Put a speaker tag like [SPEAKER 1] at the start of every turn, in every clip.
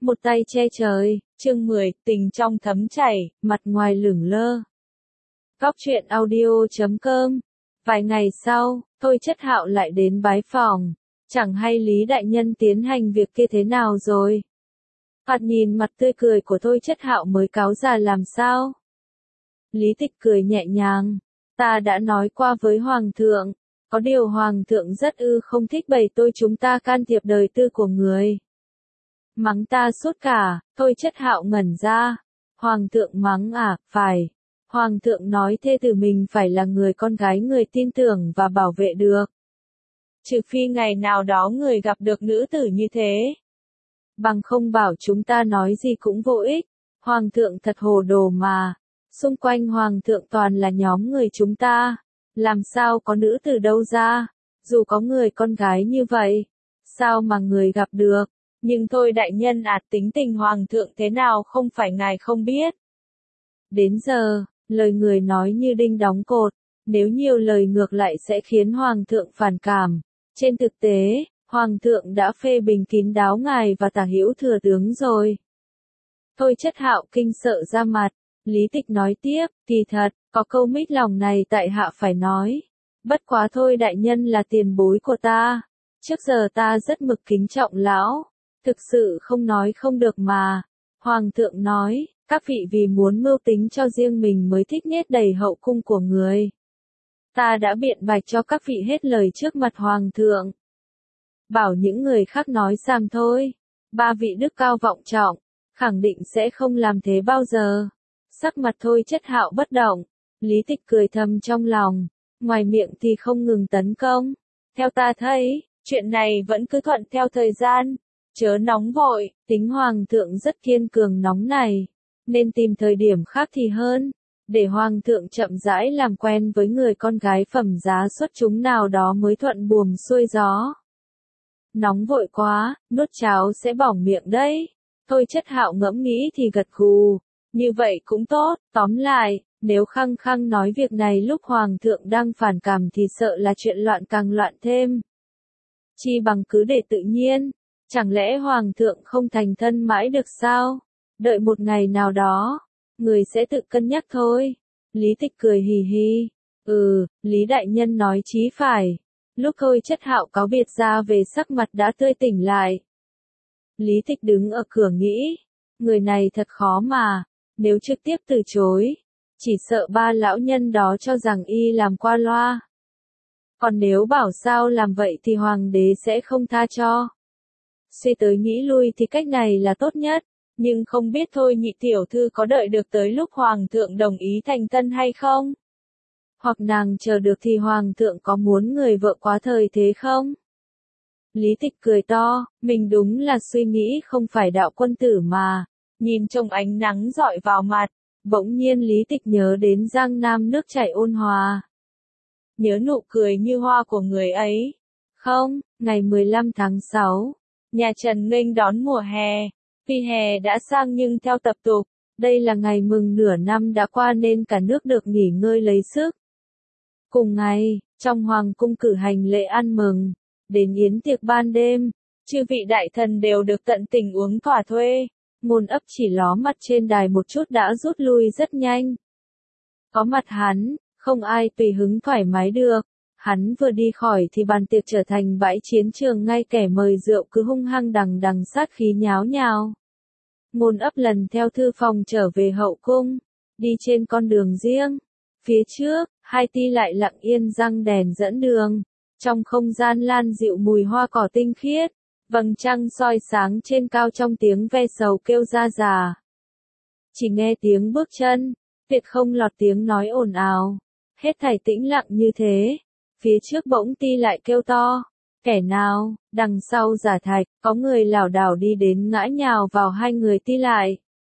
[SPEAKER 1] Một tay che trời, chương 10, tình trong thấm chảy, mặt ngoài lửng lơ. Góc truyện audio.com. Vài ngày sau, Thôi Chất Hạo lại đến bái phòng. Chẳng hay Lý đại nhân tiến hành việc kia thế nào rồi. Thoạt nhìn mặt tươi cười của Thôi Chất Hạo mới cáo già làm sao. Lý Tịch cười nhẹ nhàng. Ta đã nói qua với Hoàng thượng. Có điều Hoàng thượng rất không thích bày tôi chúng ta can thiệp đời tư của người. Mắng ta suốt cả, Thôi Chất Hạo ngẩn ra. Hoàng thượng mắng à, phải. Hoàng thượng nói thê tử mình phải là người con gái người tin tưởng và bảo vệ được. Trừ phi ngày nào đó người gặp được nữ tử như thế. Bằng không bảo chúng ta nói gì cũng vô ích. Hoàng thượng thật hồ đồ mà. Xung quanh Hoàng thượng toàn là nhóm người chúng ta. Làm sao có nữ tử đâu ra. Dù có người con gái như vậy. Sao mà người gặp được. Nhưng thôi đại nhân tính tình Hoàng thượng thế nào không phải ngài không biết. Đến giờ, lời người nói như đinh đóng cột. Nếu nhiều lời ngược lại sẽ khiến Hoàng thượng phản cảm. Trên thực tế, Hoàng thượng đã phê bình kín đáo ngài và Tả Hữu thừa tướng rồi. Thôi Chất Hạo kinh sợ ra mặt. Lý Tịch nói tiếp, kỳ thật, có câu mít lòng này tại hạ phải nói. Bất quá thôi đại nhân là tiền bối của ta. Trước giờ ta rất mực kính trọng lão. Thực sự không nói không được mà. Hoàng thượng nói, các vị vì muốn mưu tính cho riêng mình mới thích nhét đầy hậu cung của người. Ta đã biện bạch cho các vị hết lời trước mặt Hoàng thượng. Bảo những người khác nói sam thôi. Ba vị đức cao vọng trọng, khẳng định sẽ không làm thế bao giờ. Sắc mặt Thôi Chất Hạo bất động. Lý Tịch cười thầm trong lòng. Ngoài miệng thì không ngừng tấn công. Theo ta thấy, chuyện này vẫn cứ thuận theo thời gian. Chớ nóng vội, tính Hoàng thượng rất kiên cường nóng này. Nên tìm thời điểm khác thì hơn. Để Hoàng thượng chậm rãi làm quen với người con gái phẩm giá xuất chúng nào đó mới thuận buồm xuôi gió. Nóng vội quá, nuốt cháo sẽ bỏng miệng đấy. Thôi Chất Hạo ngẫm nghĩ thì gật gù. Như vậy cũng tốt, tóm lại, nếu khăng khăng nói việc này lúc Hoàng thượng đang phản cảm thì sợ là chuyện loạn càng loạn thêm. Chi bằng cứ để tự nhiên. Chẳng lẽ Hoàng thượng không thành thân mãi được sao? Đợi một ngày nào đó, người sẽ tự cân nhắc thôi. Lý Tịch cười hì hì. Lý đại nhân nói chí phải. Lúc Thôi Chất Hạo cáo biệt ra về sắc mặt đã tươi tỉnh lại. Lý Tịch đứng ở cửa nghĩ. Người này thật khó mà. Nếu trực tiếp từ chối, chỉ sợ ba lão nhân đó cho rằng y làm qua loa. Còn nếu bảo sao làm vậy thì Hoàng đế sẽ không tha cho. Suy tới nghĩ lui thì cách này là tốt nhất, nhưng không biết Thôi nhị tiểu thư có đợi được tới lúc Hoàng thượng đồng ý thành thân hay không? Hoặc nàng chờ được thì Hoàng thượng có muốn người vợ quá thời thế không? Lý Tịch cười to, mình đúng là suy nghĩ không phải đạo quân tử mà. Nhìn trong ánh nắng rọi vào mặt, bỗng nhiên Lý Tịch nhớ đến Giang Nam nước chảy ôn hòa. Nhớ nụ cười như hoa của người ấy. Không, ngày 15 tháng 6, nhà Trần nghênh đón mùa hè. Tuy hè đã sang nhưng theo tập tục, đây là ngày mừng nửa năm đã qua nên cả nước được nghỉ ngơi lấy sức. Cùng ngày, trong hoàng cung cử hành lễ ăn mừng, đến yến tiệc ban đêm, chư vị đại thần đều được tận tình uống thỏa thuê. Ngôn Ấp chỉ ló mặt trên đài một chút đã rút lui rất nhanh. Có mặt hắn, không ai tùy hứng thoải mái được. Hắn vừa đi khỏi thì bàn tiệc trở thành bãi chiến trường, ngay kẻ mời rượu cứ hung hăng đằng đằng sát khí nháo nhào. Ngôn Ấp lần theo thư phòng trở về hậu cung, đi trên con đường riêng. Phía trước, hai ti lại lặng yên răng đèn dẫn đường. Trong không gian lan dịu mùi hoa cỏ tinh khiết. Vầng trăng soi sáng trên cao trong tiếng ve sầu kêu ra già. Chỉ nghe tiếng bước chân, tuyệt không lọt tiếng nói ồn ào. Hết thảy tĩnh lặng như thế. Phía trước bỗng ti lại kêu to. Kẻ nào? Đằng sau Giả Thạch, có người lảo đảo đi đến ngã nhào vào hai người ti lại.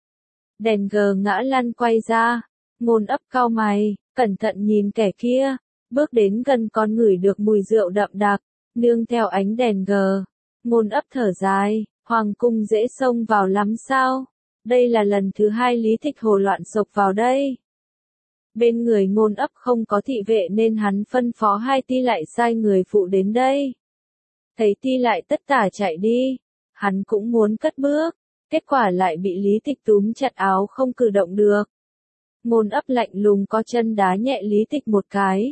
[SPEAKER 1] Đèn gờ ngã lăn quay ra. Ngôn Ấp cau mày, cẩn thận nhìn kẻ kia. Bước đến gần còn ngửi được mùi rượu đậm đặc, nương theo ánh đèn gờ. Ngôn Ấp thở dài, hoàng cung dễ xông vào lắm sao? Đây là lần thứ hai Lý Tịch hồ loạn sộc vào đây. Bên người Ngôn Ấp không có thị vệ nên hắn phân phó hai ti lại sai người phụ đến đây. Thấy ti lại tất tả chạy đi, hắn cũng muốn cất bước, Kết quả lại bị Lý Tịch túm chặt áo không cử động được. Ngôn Ấp lạnh lùng co chân đá nhẹ Lý Tịch một cái.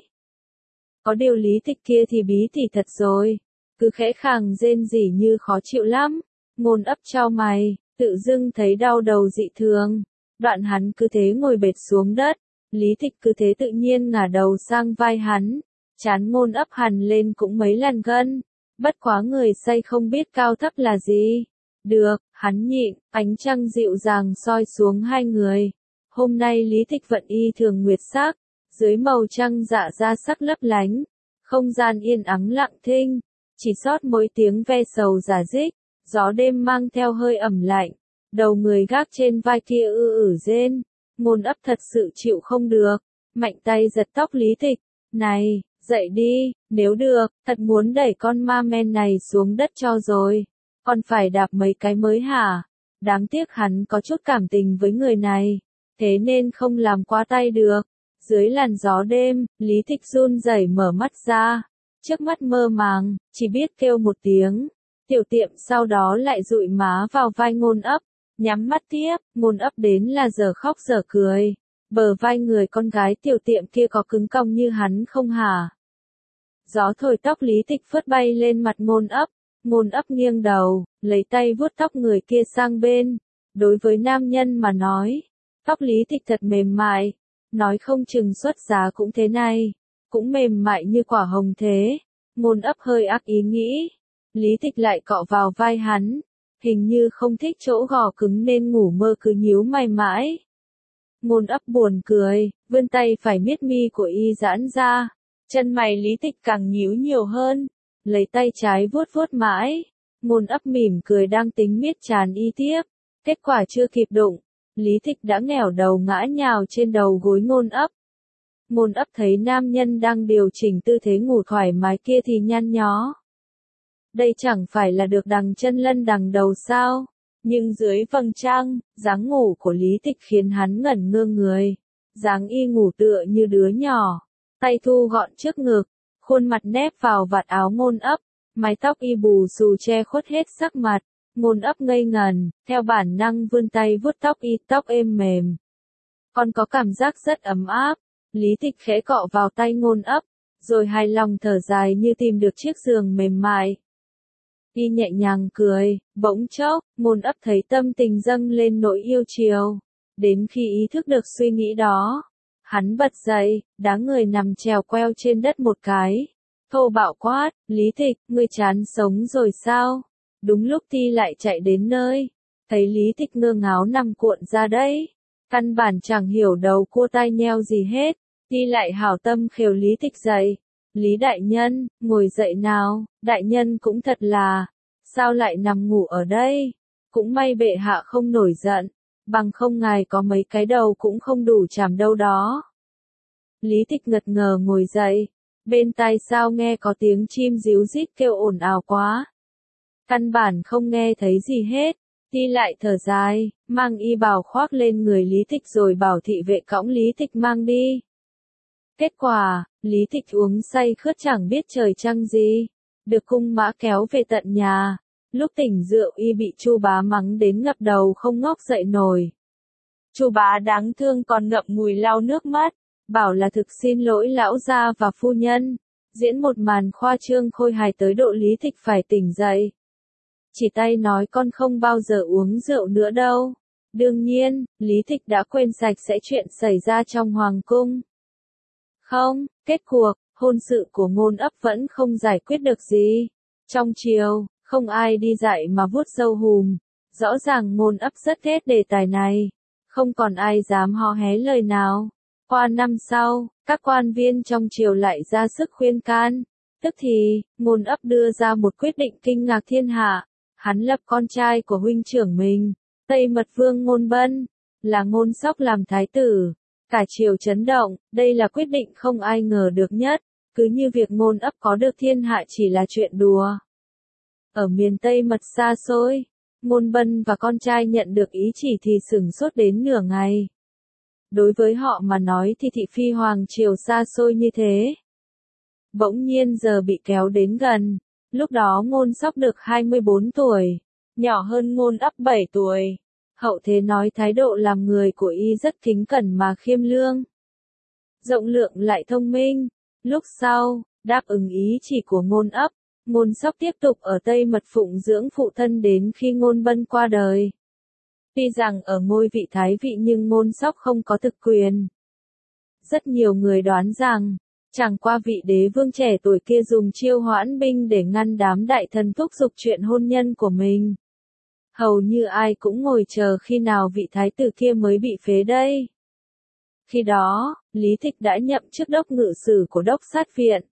[SPEAKER 1] Có điều Lý Tịch kia thì bí tỉ thật rồi, cứ khẽ khàng rên rỉ như khó chịu lắm. Ngôn Ấp chau mày, tự dưng thấy đau đầu dị thường. Đoạn hắn cứ thế ngồi bệt xuống đất, Lý Tịch cứ thế tự nhiên ngả đầu sang vai hắn. Trán Ngôn Ấp hằn lên cũng mấy lần gân. Bất quá người say không biết cao thấp là gì. Được, hắn nhịn, ánh trăng dịu dàng soi xuống hai người. Hôm nay Lý Tịch vận y thường nguyệt sắc, dưới màu trăng dạ ra sắc lấp lánh. Không gian yên ắng lặng thinh, chỉ sót mỗi tiếng ve sầu rả rích, gió đêm mang theo hơi ẩm lạnh. Đầu người gác trên vai kia rên. Ngôn Ấp thật sự chịu không được, mạnh tay giật tóc Lý Tịch. Này, dậy đi, nếu được, thật muốn đẩy con ma men này xuống đất cho rồi. Còn phải đạp mấy cái mới hả? Đáng tiếc hắn có chút cảm tình với người này, thế nên không làm quá tay được. Dưới làn gió đêm, Lý Tịch run rẩy mở mắt ra. Trước mắt mơ màng, chỉ biết kêu một tiếng. Tiểu Tiệm sau đó lại dụi má vào vai Ngôn Ấp. Nhắm mắt tiếp, Ngôn Ấp đến là giờ khóc giờ cười. Bờ vai người con gái Tiểu Tiệm kia có cứng cong như hắn không hả? Gió thổi tóc Lý Tịch phất bay lên mặt Ngôn Ấp. Ngôn Ấp nghiêng đầu, lấy tay vuốt tóc người kia sang bên. Đối với nam nhân mà nói, tóc Lý Tịch thật mềm mại. Nói không chừng xuất giá cũng thế này, cũng mềm mại như quả hồng thế. Ngôn Ấp hơi ác ý nghĩ. Lý Tịch lại cọ vào vai hắn. Hình như không thích chỗ gò cứng nên ngủ mơ cứ nhíu mày mãi. Ngôn Ấp buồn cười, vươn tay phải miết mi của y giãn ra. Chân mày Lý Tịch càng nhíu nhiều hơn. Lấy tay trái vuốt vuốt mãi. Ngôn Ấp mỉm cười đang tính miết trán y tiếp. Kết quả chưa kịp đụng, Lý Tịch đã nghẻo đầu ngã nhào trên đầu gối Ngôn Ấp. Ngôn Ấp thấy nam nhân đang điều chỉnh tư thế ngủ thoải mái kia thì nhăn nhó. Đây chẳng phải là được đằng chân lân đằng đầu sao? Nhưng dưới vầng trăng, dáng ngủ của Lý Tịch khiến hắn ngẩn ngơ người. Dáng y ngủ tựa như đứa nhỏ, tay thu gọn trước ngực, khuôn mặt nép vào vạt áo Ngôn Ấp, mái tóc y bù xù che khuất hết sắc mặt. Ngôn Ấp ngây ngần, theo bản năng vươn tay vuốt tóc y, tóc êm mềm. Còn có cảm giác rất ấm áp. Lý Tịch khẽ cọ vào tay Ngôn Ấp, rồi hài lòng thở dài như tìm được chiếc giường mềm mại. Y nhẹ nhàng cười, bỗng chốc, Ngôn Ấp thấy tâm tình dâng lên nỗi yêu chiều. Đến khi ý thức được suy nghĩ đó, hắn bật dậy, đá người nằm chèo queo trên đất một cái. Thô bạo quát, Lý Tịch, ngươi chán sống rồi sao? Đúng lúc Ti lại chạy đến nơi, thấy Lý Tịch ngơ ngáo nằm cuộn ra đấy. Căn bản chẳng hiểu đầu cua tai nheo gì hết. Ti lại hảo tâm khều Lý Tịch dậy. Lý đại nhân, ngồi dậy nào, đại nhân cũng thật là, sao lại nằm ngủ ở đây? Cũng may bệ hạ không nổi giận, bằng không ngài có mấy cái đầu cũng không đủ chảm đâu đó. Lý Tịch ngật ngờ ngồi dậy, bên tai sao nghe có tiếng chim ríu rít kêu ồn ào quá. Căn bản không nghe thấy gì hết. Ti lại thở dài, mang y bào khoác lên người Lý Tịch rồi bảo thị vệ cõng Lý Tịch mang đi. Kết quả, Lý Tịch uống say khướt chẳng biết trời trăng gì, được cung mã kéo về tận nhà. Lúc tỉnh rượu y bị Chu bá mắng đến ngập đầu không ngóc dậy nổi. Chu bá đáng thương còn ngậm ngùi lau nước mắt, bảo là thực xin lỗi lão gia và phu nhân, diễn một màn khoa trương khôi hài tới độ Lý Tịch phải tỉnh dậy. Chỉ tay nói con không bao giờ uống rượu nữa đâu. Đương nhiên, Lý Tịch đã quên sạch sẽ chuyện xảy ra trong hoàng cung. Không, kết cuộc, hôn sự của Ngôn Ấp vẫn không giải quyết được gì. Trong triều, không ai đi dạy mà vuốt râu hùm. Rõ ràng Ngôn Ấp rất ghét đề tài này. Không còn ai dám hò hé lời nào. Qua năm sau, các quan viên trong triều lại ra sức khuyên can. Tức thì, Ngôn Ấp đưa ra một quyết định kinh ngạc thiên hạ. Hắn lập con trai của huynh trưởng mình, Tây Mật Vương Ngôn Bân, là Ngôn Sóc làm thái tử. Cả triều chấn động, đây là quyết định không ai ngờ được nhất, cứ như việc Ngôn Ấp có được thiên hạ chỉ là chuyện đùa. Ở miền Tây Mật xa xôi, Ngôn Bân và con trai nhận được ý chỉ thì sửng sốt đến nửa ngày. Đối với họ mà nói thì thị phi hoàng triều xa xôi như thế. Bỗng nhiên giờ bị kéo đến gần. Lúc đó Ngôn Sóc được 24 tuổi, nhỏ hơn Ngôn Ấp 7 tuổi. Hậu thế nói thái độ làm người của y rất kính cẩn mà khiêm lương, rộng lượng lại thông minh. Lúc sau, đáp ứng ý chỉ của Ngôn Ấp, Ngôn Sóc tiếp tục ở Tây Mật phụng dưỡng phụ thân đến khi Ngôn Bân qua đời. Tuy rằng ở ngôi vị thái vị nhưng Ngôn Sóc không có thực quyền. Rất nhiều người đoán rằng, chẳng qua vị đế vương trẻ tuổi kia dùng chiêu hoãn binh để ngăn đám đại thần thúc giục chuyện hôn nhân của mình. Hầu như ai cũng ngồi chờ khi nào vị thái tử kia mới bị phế đây. Khi đó, Lý Thịch đã nhậm chức đốc ngự sử của đốc sát viện.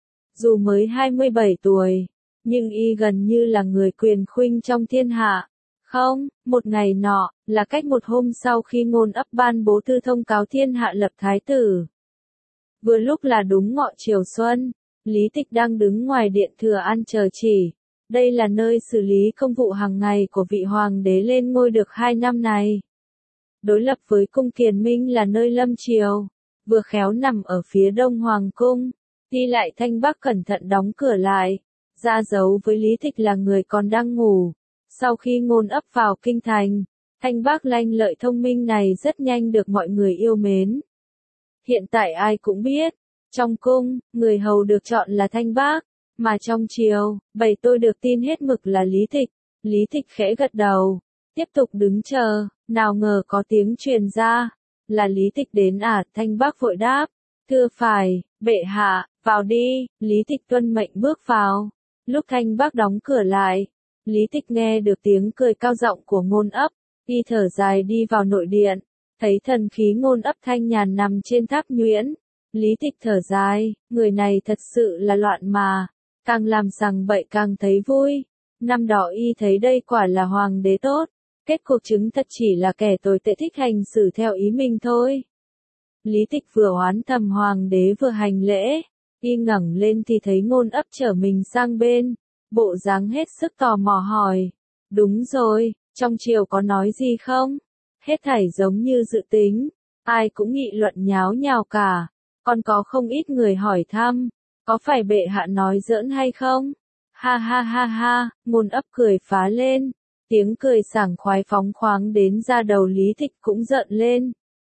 [SPEAKER 1] Dù mới 27 tuổi, nhưng y gần như là người quyền khuynh trong thiên hạ. Không, một ngày nọ, là cách một hôm sau khi Ngôn Ấp ban bố thư thông cáo thiên hạ lập thái tử. Vừa lúc là đúng ngọ chiều xuân, Lý Tịch đang đứng ngoài điện Thừa An chờ chỉ. Đây là nơi xử lý công vụ hàng ngày của vị hoàng đế lên ngôi được 2 năm này. Đối lập với cung Kiền Minh là nơi lâm triều, vừa khéo nằm ở phía đông hoàng cung, đi lại Thanh Bắc cẩn thận đóng cửa lại, ra dấu với Lý Tịch là người còn đang ngủ. Sau khi Ngôn Ấp vào kinh thành, Thanh Bắc lanh lợi thông minh này rất nhanh được mọi người yêu mến. Hiện tại ai cũng biết, trong cung, người hầu được chọn là Thanh Bắc, mà trong triều, bầy tôi được tin hết mực là Lý Tịch. Lý Tịch khẽ gật đầu, tiếp tục đứng chờ, nào ngờ có tiếng truyền ra, là Lý Tịch đến à, Thanh Bắc vội đáp, thưa phải, bệ hạ, vào đi. Lý Tịch tuân mệnh bước vào. Lúc Thanh Bắc đóng cửa lại, Lý Tịch nghe được tiếng cười cao giọng của Ngôn Ấp, y thở dài đi vào nội điện, thấy thần khí Ngôn Ấp thanh nhàn nằm trên tháp nhuyễn. Lý Tịch thở dài, người này thật sự là loạn mà, càng làm rằng bậy càng thấy vui. Năm đó y thấy đây quả là hoàng đế tốt, kết cuộc chứng thật chỉ là kẻ tồi tệ thích hành xử theo ý mình thôi. Lý Tịch vừa oán thầm hoàng đế vừa hành lễ, y ngẩng lên thì thấy Ngôn Ấp trở mình sang bên, bộ dáng hết sức tò mò hỏi, đúng rồi, trong triều có nói gì không? Hết thảy giống như dự tính, ai cũng nghị luận nháo nhào cả, còn có không ít người hỏi thăm, có phải bệ hạ nói giỡn hay không? Ha ha ha ha, Ngôn Ấp cười phá lên, tiếng cười sảng khoái phóng khoáng đến ra đầu Lý Tịch cũng rợn lên.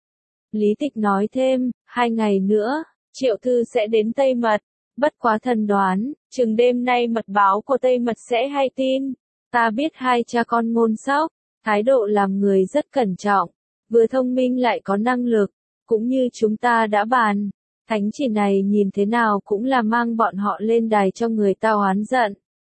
[SPEAKER 1] Lý Tịch nói thêm, 2 ngày nữa, Triệu Thư sẽ đến Tây Mật, bất quá thần đoán, chừng đêm nay mật báo của Tây Mật sẽ hay tin. Ta biết hai cha con Ngôn Sóc, thái độ làm người rất cẩn trọng, vừa thông minh lại có năng lực, cũng như chúng ta đã bàn. Thánh chỉ này nhìn thế nào cũng là mang bọn họ lên đài cho người ta oán giận.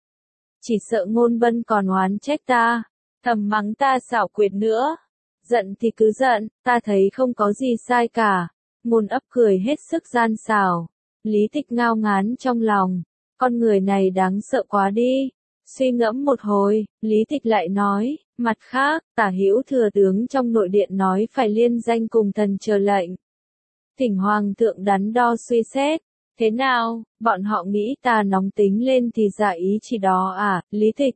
[SPEAKER 1] Chỉ sợ Ngôn Bân còn oán trách ta, thầm mắng ta xảo quyệt nữa. Giận thì cứ giận, ta thấy không có gì sai cả. Ngôn Ấp cười hết sức gian xảo. Lý Tịch ngao ngán trong lòng, con người này đáng sợ quá đi. Suy ngẫm một hồi, Lý Tịch lại nói, mặt khác, Tả Hữu thừa tướng trong nội điện nói phải liên danh cùng thần chờ lệnh. Thỉnh hoàng thượng đắn đo suy xét, thế nào, bọn họ nghĩ ta nóng tính lên thì giả ý chỉ đó à, Lý Tịch.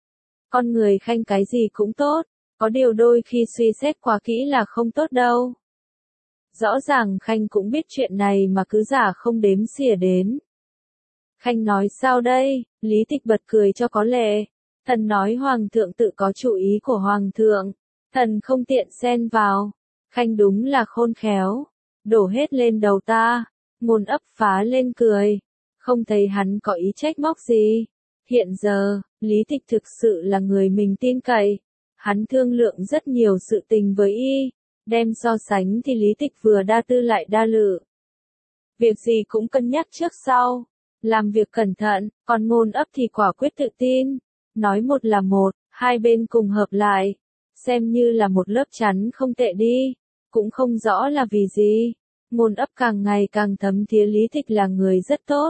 [SPEAKER 1] Con người khanh cái gì cũng tốt, có điều đôi khi suy xét quá kỹ là không tốt đâu. Rõ ràng khanh cũng biết chuyện này mà cứ giả không đếm xỉa đến. Khanh nói sao đây? Lý Tịch bật cười cho có lệ. Thần nói hoàng thượng tự có chủ ý của hoàng thượng, thần không tiện xen vào. Khanh đúng là khôn khéo, đổ hết lên đầu ta. Ngôn Ấp phá lên cười, không thấy hắn có ý trách móc gì. Hiện giờ, Lý Tịch thực sự là người mình tin cậy. Hắn thương lượng rất nhiều sự tình với y, đem so sánh thì Lý Tịch vừa đa tư lại đa lự. Việc gì cũng cân nhắc trước sau, làm việc cẩn thận, còn Ngôn Ấp thì quả quyết tự tin. Nói một là một, hai bên cùng hợp lại, xem như là một lớp chắn không tệ đi, cũng không rõ là vì gì. Ngôn Ấp càng ngày càng thấm thía Lý Tịch là người rất tốt.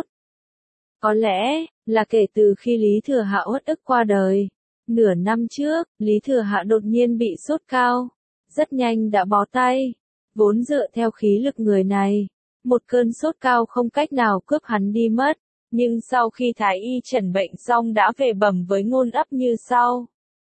[SPEAKER 1] Có lẽ, là kể từ khi Lý Thừa Hạ uất ức qua đời. Nửa năm trước, Lý Thừa Hạ đột nhiên bị sốt cao, rất nhanh đã bó tay. Vốn dựa theo khí lực người này, một cơn sốt cao không cách nào cướp hắn đi mất. Nhưng sau khi thái y trần bệnh xong đã về bẩm với Ngôn Ấp như sau.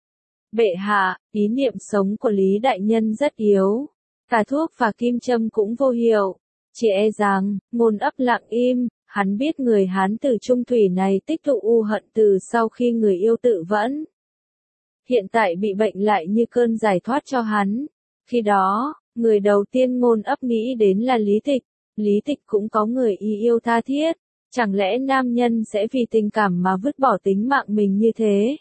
[SPEAKER 1] Bệ hạ, ý niệm sống của Lý Đại Nhân rất yếu. Cả thuốc và kim châm cũng vô hiệu. Chỉ e rằng, Ngôn Ấp lặng im, hắn biết người Hán tử trung thủy này tích tụ u hận từ sau khi người yêu tự vẫn. hiện tại bị bệnh lại như cơn giải thoát cho hắn. Khi đó, người đầu tiên Ngôn Ấp nghĩ đến là Lý Tịch. Lý Tịch cũng có người yêu tha thiết, chẳng lẽ nam nhân sẽ vì tình cảm mà vứt bỏ tính mạng mình như thế?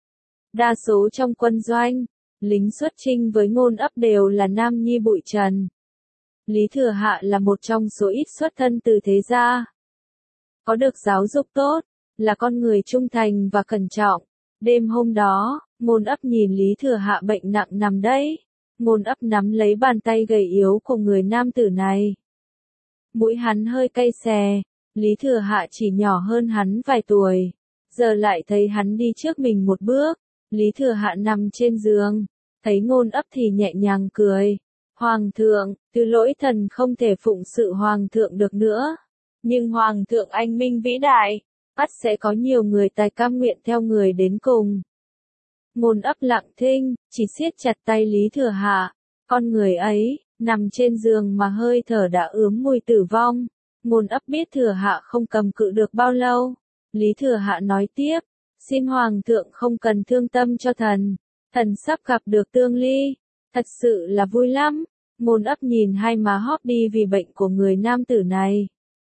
[SPEAKER 1] Đa số trong quân doanh, lính xuất chinh với Ngôn Ấp đều là nam nhi bụi trần. Lý Thừa Hạ là một trong số ít xuất thân từ thế gia. Có được giáo dục tốt, là con người trung thành và cẩn trọng. Đêm hôm đó, Ngôn Ấp nhìn Lý Thừa Hạ bệnh nặng nằm đấy. Ngôn Ấp nắm lấy bàn tay gầy yếu của người nam tử này. Mũi hắn hơi cay xè, Lý Thừa Hạ chỉ nhỏ hơn hắn vài tuổi. Giờ lại thấy hắn đi trước mình một bước. Lý Thừa Hạ nằm trên giường, thấy Ngôn Ấp thì nhẹ nhàng cười. Hoàng thượng, từ lỗi thần không thể phụng sự Hoàng thượng được nữa. Nhưng Hoàng thượng anh minh vĩ đại, ắt sẽ có nhiều người tài cam nguyện theo người đến cùng. Ngôn Ấp lặng thinh, chỉ siết chặt tay Lý Thừa Hạ. Con người ấy, nằm trên giường mà hơi thở đã ướm mùi tử vong. Ngôn Ấp biết Thừa Hạ không cầm cự được bao lâu. Lý Thừa Hạ nói tiếp, xin Hoàng thượng không cần thương tâm cho thần. Thần sắp gặp được Tương Ly. Thật sự là vui lắm. Ngôn Ấp nhìn hai má hóp đi vì bệnh của người nam tử này.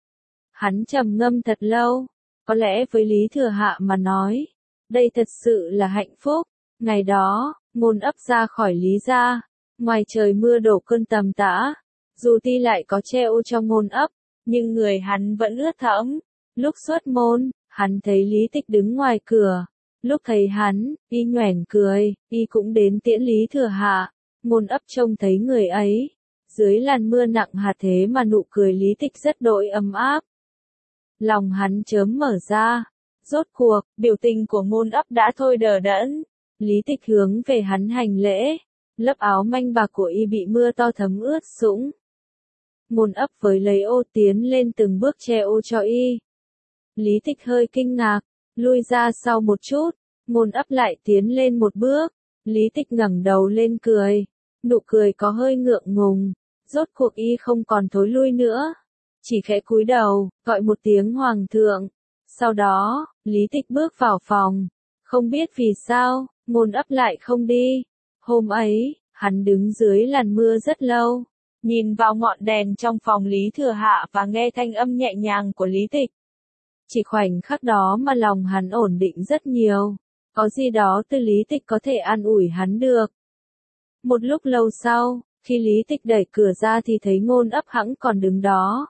[SPEAKER 1] Hắn trầm ngâm thật lâu. Có lẽ với Lý Thừa Hạ mà nói, đây thật sự là hạnh phúc. Ngày đó, Ngôn Ấp ra khỏi Lý gia. Ngoài trời mưa đổ cơn tầm tã. Dù ti lại có che ô cho Ngôn Ấp, nhưng người hắn vẫn ướt thẫm. Lúc xuất môn, hắn thấy Lý Tịch đứng ngoài cửa. Lúc thấy hắn, y nhoẻn cười, y cũng đến tiễn Lý Thừa Hạ. Ngôn Ấp trông thấy người ấy. Dưới làn mưa nặng hạt thế mà nụ cười Lý Tịch rất đỗi ấm áp. Lòng hắn chớm mở ra. Rốt cuộc, biểu tình của Ngôn Ấp đã thôi đờ đẫn. Lý Tịch hướng về hắn hành lễ. Lớp áo manh bạc của y bị mưa to thấm ướt sũng. Ngôn Ấp với lấy ô tiến lên từng bước che ô cho y. Lý Tịch hơi kinh ngạc, lui ra sau một chút. Ngôn Ấp lại tiến lên một bước. Lý Tịch ngẩng đầu lên cười. Nụ cười có hơi ngượng ngùng. Rốt cuộc y không còn thối lui nữa. Chỉ khẽ cúi đầu, gọi một tiếng Hoàng thượng. Sau đó, Lý Tịch bước vào phòng. Không biết vì sao, Ngôn Ấp lại không đi. Hôm ấy, hắn đứng dưới làn mưa rất lâu. Nhìn vào ngọn đèn trong phòng Lý Thừa Hạ và nghe thanh âm nhẹ nhàng của Lý Tịch. Chỉ khoảnh khắc đó mà lòng hắn ổn định rất nhiều. Có gì đó từ Lý Tịch có thể an ủi hắn được. Một lúc lâu sau, khi Lý Tịch đẩy cửa ra thì thấy Ngôn Ấp hẵng còn đứng đó.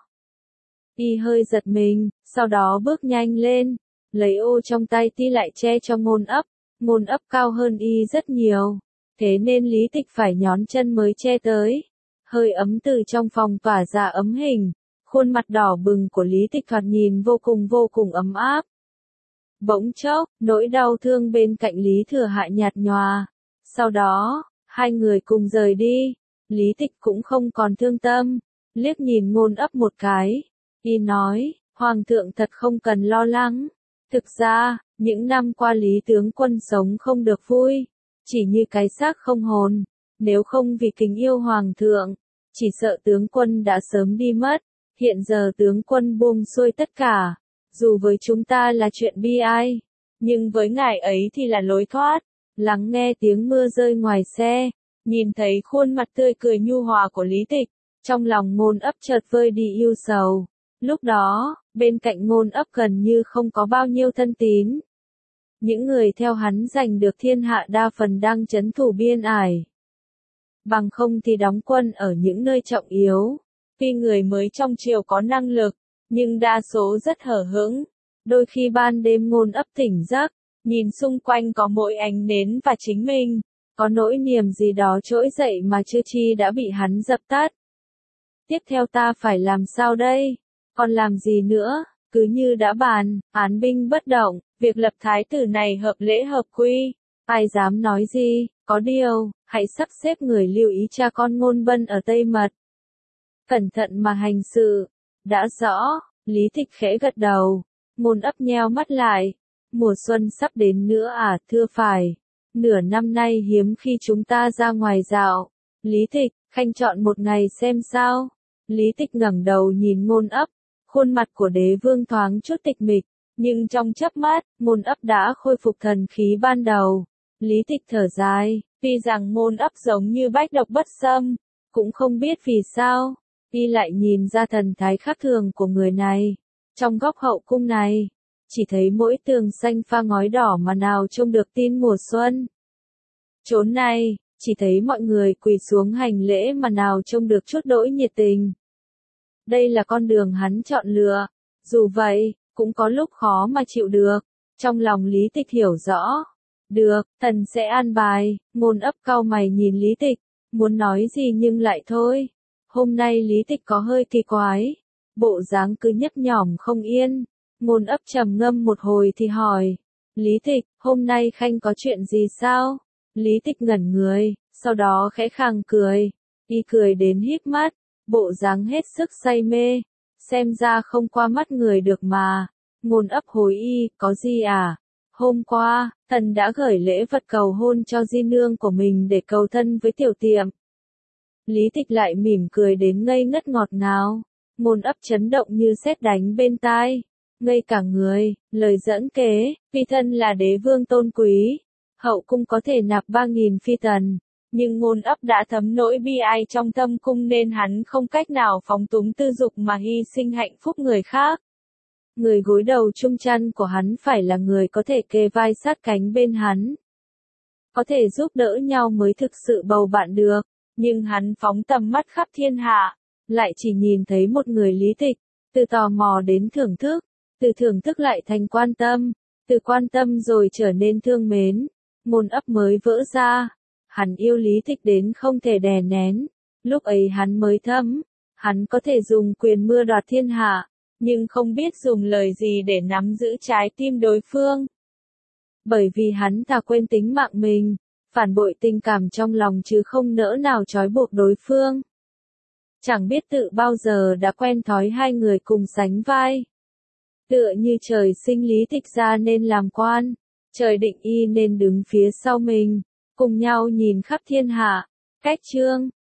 [SPEAKER 1] Y hơi giật mình, sau đó bước nhanh lên, lấy ô trong tay ti lại che cho Ngôn Ấp. Ngôn Ấp cao hơn y rất nhiều, thế nên Lý Tịch phải nhón chân mới che tới. Hơi ấm từ trong phòng tỏa ra ấm hình, khuôn mặt đỏ bừng của Lý Tịch thoạt nhìn vô cùng ấm áp. Bỗng chốc, nỗi đau thương bên cạnh Lý Thừa Hạ nhạt nhòa. Sau đó, hai người cùng rời đi. Lý Tịch cũng không còn thương tâm, liếc nhìn Ngôn Ấp một cái. Y nói, Hoàng thượng thật không cần lo lắng. Thực ra, những năm qua Lý tướng quân sống không được vui, chỉ như cái xác không hồn. Nếu không vì kính yêu Hoàng thượng, chỉ sợ tướng quân đã sớm đi mất. Hiện giờ tướng quân buông xuôi tất cả. Dù với chúng ta là chuyện bi ai, nhưng với ngài ấy thì là lối thoát. Lắng nghe tiếng mưa rơi ngoài xe, nhìn thấy khuôn mặt tươi cười nhu hòa của Lý Tịch, trong lòng Ngôn Ấp chợt vơi đi ưu sầu. Lúc đó, bên cạnh Ngôn Ấp gần như không có bao nhiêu thân tín. Những người theo hắn giành được thiên hạ đa phần đang trấn thủ biên ải. Bằng không thì đóng quân ở những nơi trọng yếu. Tuy người mới trong triều có năng lực, nhưng đa số rất hở hững. Đôi khi ban đêm Ngôn Ấp tỉnh giấc, nhìn xung quanh có mỗi ánh nến và chính mình. Có nỗi niềm gì đó trỗi dậy mà chưa chi đã bị hắn dập tắt. Tiếp theo ta phải làm sao đây? Còn làm gì nữa? Cứ như đã bàn, án binh bất động, việc lập thái tử này hợp lễ hợp quy. Ai dám nói gì? Có điều, hãy sắp xếp người lưu ý cha con Ngôn Bân ở Tây Mật. Cẩn thận mà hành sự. Đã rõ, Lý Tịch khẽ gật đầu. Ngôn Ấp nheo mắt lại. Mùa xuân sắp đến nữa à? Thưa phải. Nửa năm nay hiếm khi chúng ta ra ngoài dạo. Lý Tịch, khanh chọn một ngày xem sao. Lý Tịch ngẩng đầu nhìn Ngôn Ấp. Khuôn mặt của đế vương thoáng chút tịch mịch, nhưng trong chớp mắt, Ngôn Ấp đã khôi phục thần khí ban đầu. Lý Tịch thở dài, tuy rằng Ngôn Ấp giống như bách độc bất xâm, cũng không biết vì sao, y lại nhìn ra thần thái khác thường của người này. Trong góc hậu cung này, chỉ thấy mỗi tường xanh pha ngói đỏ mà nào trông được tin mùa xuân. Chốn này, chỉ thấy mọi người quỳ xuống hành lễ mà nào trông được chút đỗi nhiệt tình. Đây là con đường hắn chọn lựa, dù vậy, cũng có lúc khó mà chịu được. Trong lòng Lý Tịch hiểu rõ. Được, thần sẽ an bài. Ngôn Ấp cau mày nhìn Lý Tịch, muốn nói gì nhưng lại thôi. Hôm nay Lý Tịch có hơi kỳ quái, bộ dáng cứ nhấp nhỏm không yên. Ngôn Ấp trầm ngâm một hồi thì hỏi, Lý Tịch, hôm nay Khanh có chuyện gì sao? Lý Tịch ngẩn người, sau đó khẽ khàng cười. Y cười đến híp mắt, bộ dáng hết sức say mê. Xem ra không qua mắt người được mà. Ngôn Ấp hồi y, có gì à? Hôm qua, thần đã gửi lễ vật cầu hôn cho di nương của mình để cầu thân với tiểu tiệm. Lý Tịch lại mỉm cười đến ngây ngất ngọt ngào. Ngôn Ấp chấn động như sét đánh bên tai. Ngây cả người, lời dẫn kế, phi thân là đế vương tôn quý. Hậu cung có thể nạp 3.000 phi tần. Nhưng Ngôn Ấp đã thấm nỗi bi ai trong tâm cung nên hắn không cách nào phóng túng tư dục mà hy sinh hạnh phúc người khác. Người gối đầu chung chăn của hắn phải là người có thể kề vai sát cánh bên hắn. Có thể giúp đỡ nhau mới thực sự bầu bạn được. Nhưng hắn phóng tầm mắt khắp thiên hạ, lại chỉ nhìn thấy một người Lý Tịch, từ tò mò đến thưởng thức, từ thưởng thức lại thành quan tâm, từ quan tâm rồi trở nên thương mến. Ngôn Ấp mới vỡ ra, hắn yêu Lý Tịch đến không thể đè nén, lúc ấy hắn mới thấm, hắn có thể dùng quyền mưa đoạt thiên hạ, nhưng không biết dùng lời gì để nắm giữ trái tim đối phương. Bởi vì hắn thà quên tính mạng mình, phản bội tình cảm trong lòng chứ không nỡ nào trói buộc đối phương. Chẳng biết tự bao giờ đã quen thói hai người cùng sánh vai. Tựa như trời sinh Lý Tịch ra nên làm quan, trời định y nên đứng phía sau mình, cùng nhau nhìn khắp thiên hạ. Cách chương